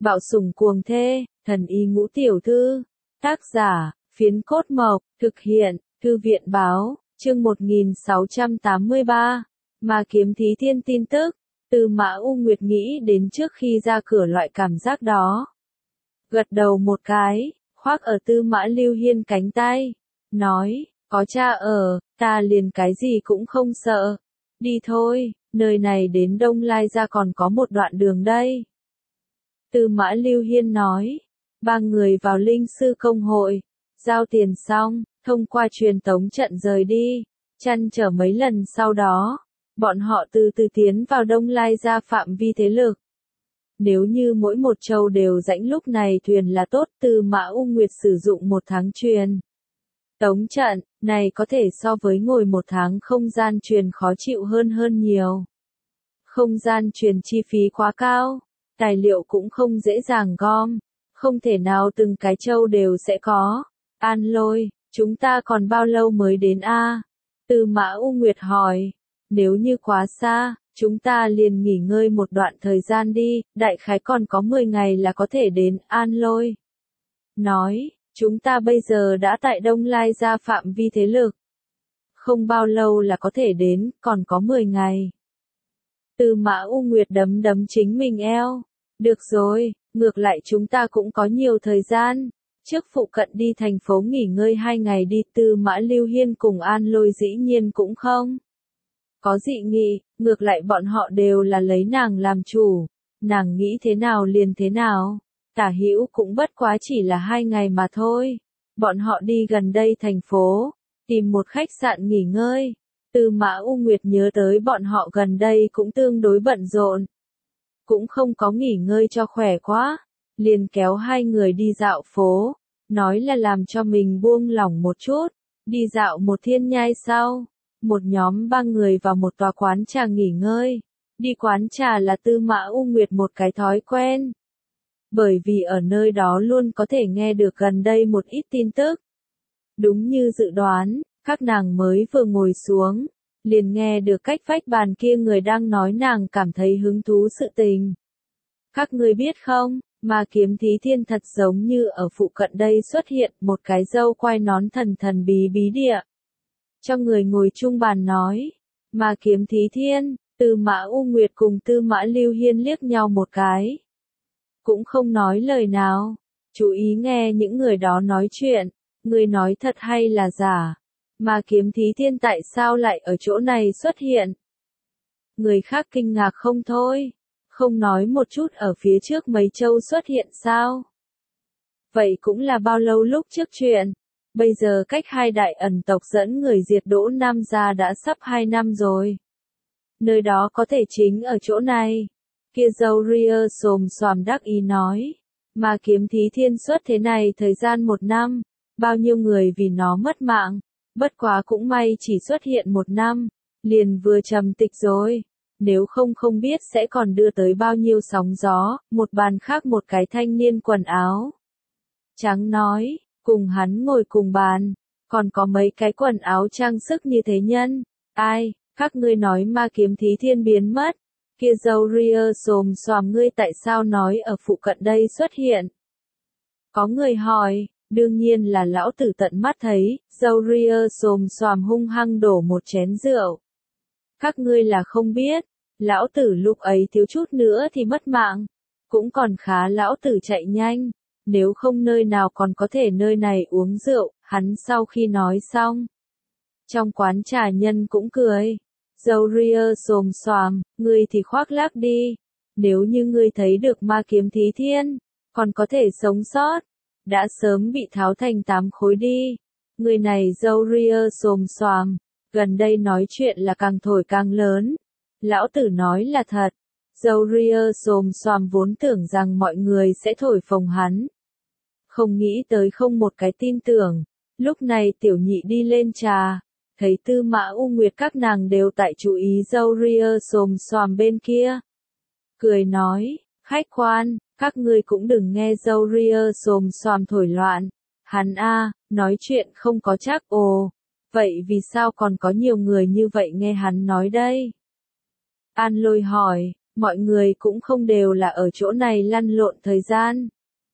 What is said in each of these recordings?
Bạo sủng cuồng thê, thần y ngũ tiểu thư. Tác giả, Phiến Cốt Mộc, thực hiện, Thư viện báo, chương 1683. Ma kiếm thí thiên tin tức, Tư Mã U Nguyệt nghĩ đến trước khi ra cửa loại cảm giác đó. Gật đầu một cái, khoác ở Tư Mã Lưu Hiên cánh tay, nói, có cha ở, ta liền cái gì cũng không sợ. Đi thôi, nơi này đến Đông Lai ra còn có một đoạn đường đây. Tư Mã Lưu Hiên nói, ba người vào linh sư công hội, giao tiền xong, thông qua truyền tống trận rời đi, chăn trở mấy lần sau đó, bọn họ từ từ tiến vào Đông Lai ra phạm vi thế lực. Nếu như mỗi một châu đều rãnh lúc này thuyền là tốt, Tư Mã U Nguyệt sử dụng một tháng truyền tống trận, này có thể so với ngồi một tháng không gian truyền khó chịu hơn nhiều. Không gian truyền chi phí quá cao, tài liệu cũng không dễ dàng gom, không thể nào từng cái châu đều sẽ có. An Lôi, chúng ta còn bao lâu mới đến a? Tư Mã U Nguyệt hỏi, nếu như quá xa, chúng ta liền nghỉ ngơi một đoạn thời gian đi, đại khái còn có 10 ngày là có thể đến. An Lôi nói, chúng ta bây giờ đã tại Đông Lai ra phạm vi thế lực. Không bao lâu là có thể đến, còn có 10 ngày. Tư Mã U Nguyệt đấm đấm chính mình eo. Được rồi, ngược lại chúng ta cũng có nhiều thời gian. Trước phụ cận đi thành phố nghỉ ngơi 2 ngày đi. Tư Mã Lưu Hiên cùng An Lôi dĩ nhiên cũng không có dị nghị, ngược lại bọn họ đều là lấy nàng làm chủ. Nàng nghĩ thế nào liền thế nào. Tả hữu cũng bất quá chỉ là 2 ngày mà thôi. Bọn họ đi gần đây thành phố, tìm một khách sạn nghỉ ngơi. Tư Mã U Nguyệt nhớ tới bọn họ gần đây cũng tương đối bận rộn. Cũng không có nghỉ ngơi cho khỏe quá. Liền kéo hai người đi dạo phố, nói là làm cho mình buông lỏng một chút. Đi dạo một thiên nhai sau, một nhóm 3 người vào một tòa quán trà nghỉ ngơi. Đi quán trà là Tư Mã U Nguyệt một cái thói quen. Bởi vì ở nơi đó luôn có thể nghe được gần đây một ít tin tức. Đúng như dự đoán, các nàng mới vừa ngồi xuống, liền nghe được cách vách bàn kia người đang nói nàng cảm thấy hứng thú sự tình. Các ngươi biết không, Ma kiếm thí thiên thật giống như ở phụ cận đây xuất hiện một cái râu quai nón thần bí địa. Cho người ngồi chung bàn nói, Ma kiếm thí thiên, Tư Mã U Nguyệt cùng Tư Mã Lưu Hiên liếc nhau một cái. Cũng không nói lời nào, chú ý nghe những người đó nói chuyện, người nói thật hay là giả. Ma kiếm thí thiên tại sao lại ở chỗ này xuất hiện? Người khác kinh ngạc không thôi, không nói một chút ở phía trước mấy châu xuất hiện sao? Vậy cũng là bao lâu lúc trước chuyện? Bây giờ cách hai đại ẩn tộc dẫn người diệt Đỗ Nam gia đã sắp 2 năm rồi. Nơi đó có thể chính ở chỗ này. Kia dâu ria xồm xoàm đắc ý nói. Ma kiếm thí thiên xuất thế này thời gian 1 năm. Bao nhiêu người vì nó mất mạng. Bất quá cũng may chỉ xuất hiện 1 năm. Liền vừa trầm tịch rồi. Nếu không biết sẽ còn đưa tới bao nhiêu sóng gió. Một bàn khác một cái thanh niên quần áo trắng nói. Cùng hắn ngồi cùng bàn. Còn có mấy cái quần áo trang sức như thế nhân. Ai, các ngươi nói ma kiếm thí thiên biến mất. Kia dâu ria xồm xoàm ngươi tại sao nói ở phụ cận đây xuất hiện? Có người hỏi, đương nhiên là lão tử tận mắt thấy, dâu ria xồm xoàm hung hăng đổ một chén rượu. Các ngươi là không biết, lão tử lúc ấy thiếu chút nữa thì mất mạng. Cũng còn khá lão tử chạy nhanh, nếu không nơi nào còn có thể nơi này uống rượu. Hắn sau khi nói xong, trong quán trà nhân cũng cười. Dâu ria xồm xoàm, ngươi thì khoác lác đi. Nếu như ngươi thấy được ma kiếm thí thiên, còn có thể sống sót, đã sớm bị tháo thành 8 khối đi. Người này dâu ria xồm xoàm, gần đây nói chuyện là càng thổi càng lớn. Lão tử nói là thật. Dâu ria xồm xoàm vốn tưởng rằng mọi người sẽ thổi phồng hắn. Không nghĩ tới không một cái tin tưởng. Lúc này tiểu nhị đi lên trà. Thấy Tư Mã U Nguyệt các nàng đều tại chú ý dâu ria xồm xoàm bên kia. Cười nói, khách quan, các ngươi cũng đừng nghe dâu ria xồm xoàm thổi loạn. Hắn nói chuyện không có chắc ồ. Vậy vì sao còn có nhiều người như vậy nghe hắn nói đây? An Lôi hỏi, mọi người cũng không đều là ở chỗ này lăn lộn thời gian.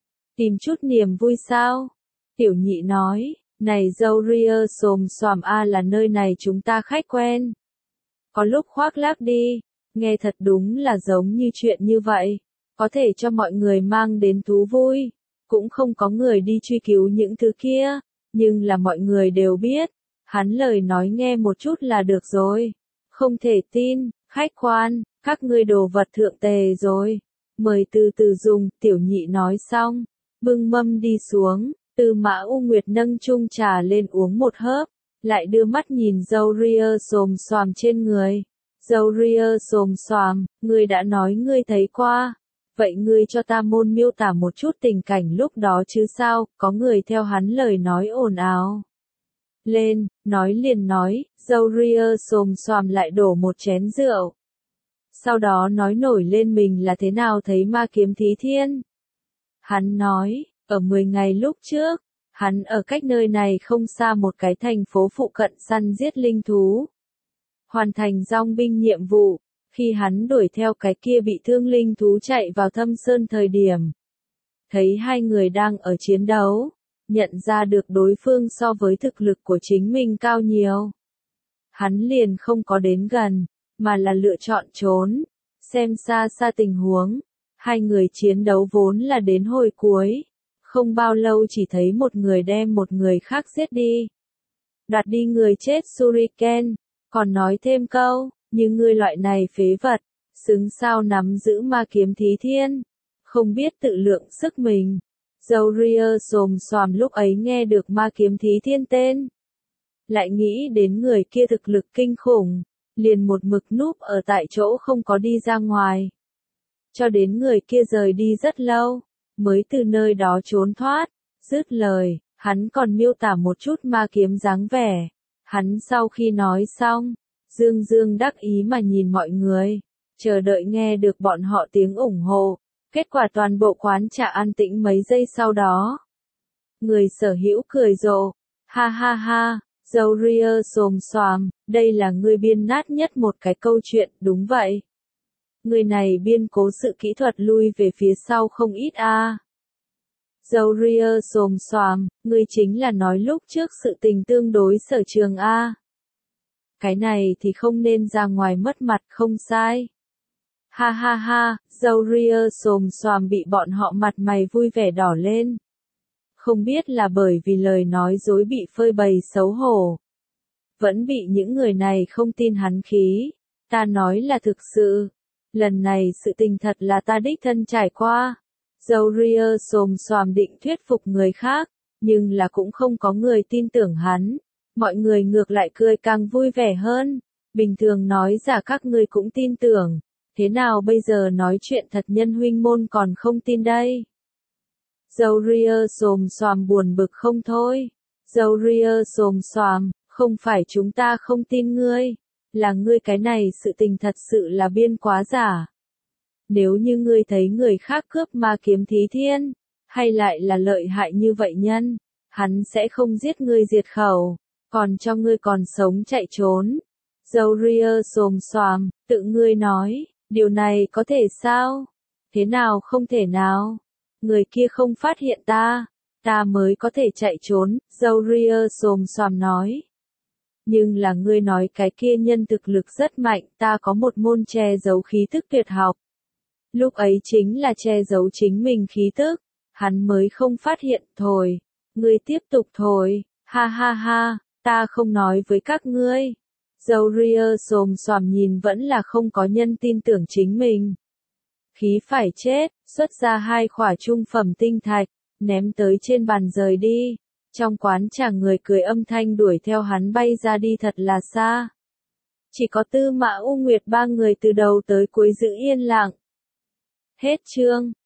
Tìm chút niềm vui sao? Tiểu nhị nói, này dâu ria xồm xoàm a là nơi này chúng ta khách quen. Có lúc khoác lác đi, nghe thật đúng là giống như chuyện như vậy, có thể cho mọi người mang đến thú vui, cũng không có người đi truy cứu những thứ kia, nhưng là mọi người đều biết, hắn lời nói nghe một chút là được rồi. Không thể tin, khách quan, các ngươi đồ vật thượng tề rồi. Mời từ từ dùng, tiểu nhị nói xong, bưng mâm đi xuống, Tư Mã U Nguyệt nâng chung trà lên uống một hớp, lại đưa mắt nhìn dâu ria xồm xoàm trên người. Dâu ria xồm xoàm, ngươi đã nói ngươi thấy qua. Vậy ngươi cho ta môn miêu tả một chút tình cảnh lúc đó chứ sao, có người theo hắn lời nói ồn ào. Lên, nói liền nói, dâu ria xồm xoàm lại đổ một chén rượu. Sau đó nói nổi lên mình là thế nào thấy ma kiếm Thí Thiên. Hắn nói, ở 10 ngày lúc trước, hắn ở cách nơi này không xa một cái thành phố phụ cận săn giết linh thú. Hoàn thành dòng binh nhiệm vụ, khi hắn đuổi theo cái kia bị thương linh thú chạy vào thâm sơn thời điểm. Thấy hai người đang ở chiến đấu, nhận ra được đối phương so với thực lực của chính mình cao nhiều. Hắn liền không có đến gần, mà là lựa chọn trốn, xem xa xa tình huống. Hai người chiến đấu vốn là đến hồi cuối, không bao lâu chỉ thấy một người đem một người khác giết đi. Đoạt đi người chết Shuriken, còn nói thêm câu, như ngươi loại này phế vật, xứng sao nắm giữ ma kiếm Thí Thiên, không biết tự lượng sức mình. Dâu ria xồm xoàm lúc ấy nghe được ma kiếm Thí Thiên tên, lại nghĩ đến người kia thực lực kinh khủng, liền một mực núp ở tại chỗ không có đi ra ngoài. Cho đến người kia rời đi rất lâu, mới từ nơi đó trốn thoát. Dứt lời, hắn còn miêu tả một chút ma kiếm dáng vẻ. Hắn sau khi nói xong, dương dương đắc ý mà nhìn mọi người, chờ đợi nghe được bọn họ tiếng ủng hộ. Kết quả toàn bộ quán trà an tĩnh mấy giây sau đó. Người sở hữu cười rộ, ha ha ha, dâu ria xồm xoàm, đây là ngươi biên nát nhất một cái câu chuyện, đúng vậy. Người này biên cố sự kỹ thuật lui về phía sau không ít a. Dâu ria xồm xoàm, ngươi chính là nói lúc trước sự tình tương đối sở trường a. Cái này thì không nên ra ngoài mất mặt không sai. Ha ha ha, dâu ria xồm xoàm bị bọn họ mặt mày vui vẻ đỏ lên. Không biết là bởi vì lời nói dối bị phơi bày xấu hổ. Vẫn bị những người này không tin hắn khí. Ta nói là thực sự. Lần này sự tình thật là ta đích thân trải qua. Dâu ria xồm xoàm định thuyết phục người khác, nhưng là cũng không có người tin tưởng hắn. Mọi người ngược lại cười càng vui vẻ hơn. Bình thường nói giả các ngươi cũng tin tưởng. Thế nào bây giờ nói chuyện thật nhân huynh môn còn không tin đây? Dâu ria xồm xoàm buồn bực không thôi. Dâu ria xồm xoàm, không phải chúng ta không tin ngươi, là ngươi cái này sự tình thật sự là biên quá giả. Nếu như ngươi thấy người khác cướp ma kiếm Thí Thiên, hay lại là lợi hại như vậy nhân, hắn sẽ không giết ngươi diệt khẩu, còn cho ngươi còn sống chạy trốn. Dâu ria xồm xoàm, tự ngươi nói, điều này có thể sao? Thế nào không thể nào? Người kia không phát hiện ta mới có thể chạy trốn, dâu ria xồm xoàm nói. Nhưng là ngươi nói cái kia nhân thực lực rất mạnh, ta có một môn che giấu khí tức tuyệt học. Lúc ấy chính là che giấu chính mình khí tức, hắn mới không phát hiện thôi. Ngươi tiếp tục thôi, ha ha ha, ta không nói với các ngươi. Dâu ria xồm xoàm nhìn vẫn là không có nhân tin tưởng chính mình. Khí phải chết, xuất ra 2 khỏa trung phẩm tinh thạch, ném tới trên bàn rời đi. Trong quán trà người cười âm thanh đuổi theo hắn bay ra đi thật là xa. Chỉ có Tư Mã U Nguyệt 3 người từ đầu tới cuối giữ yên lặng. Hết chương.